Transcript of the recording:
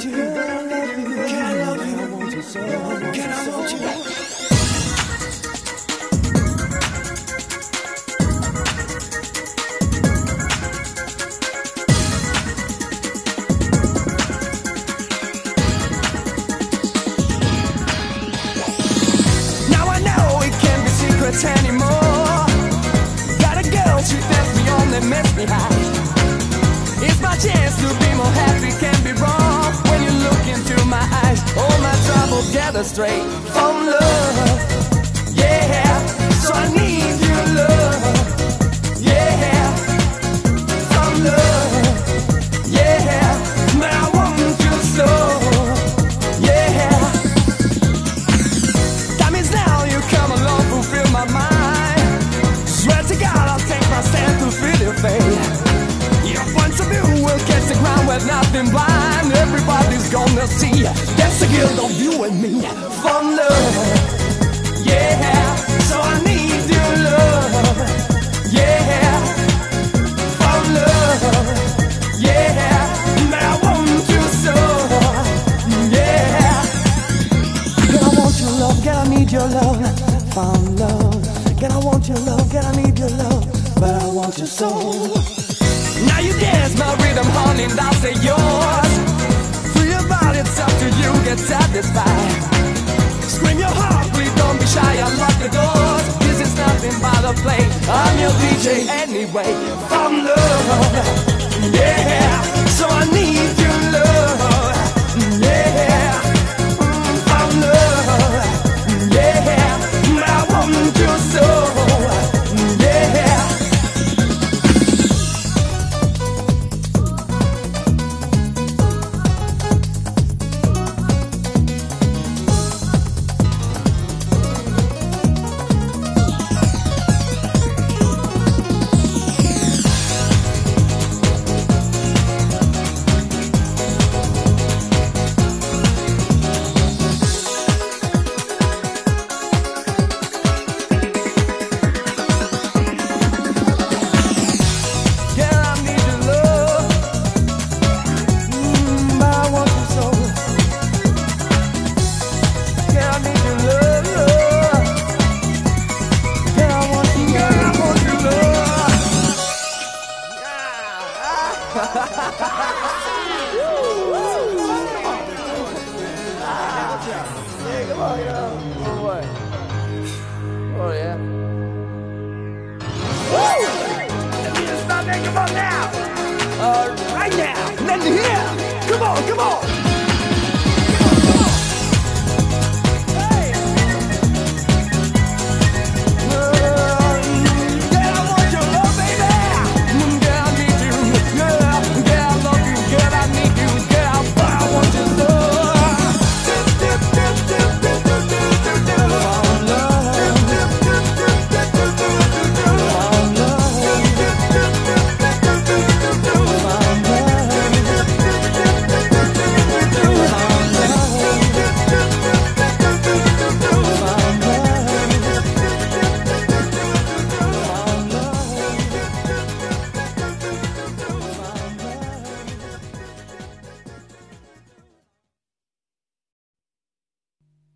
want you, but I love you. Can I love you? I want you so. Can I want you? Anymore. Got a girl, she tells me only makes me high. It's my chance to be more happy, can't be wrong. When you look into my eyes, all my troubles gather straight from love. Yeah, so I need your love. Yeah, from love. Yeah, but I want you so. Yeah, that means now you come along, fulfill my mind. Swear to God, I'll take my stand to feel your fate. Your point of view will catch the ground with nothing blind. Everybody's gonna see that's a guild of you and me from love. Yeah, so I need your love. Yeah, from love. Yeah, but I want you so. Yeah, Girl, I want your love, girl, I need your love. Found love. Girl, I want your love, girl, I need your love, but I want your soul. Now you dance my rhythm, honey, and I'll say yours. Free your body, it's up to you, get satisfied. Scream your heart, please don't be shy, unlock the doors. This is nothing but a play, I'm your DJ anyway. From love, yeah, so I need your love. Yeah, from love, yeah, but I want you so. Yeah. Oh yeah. Woo! Come on now.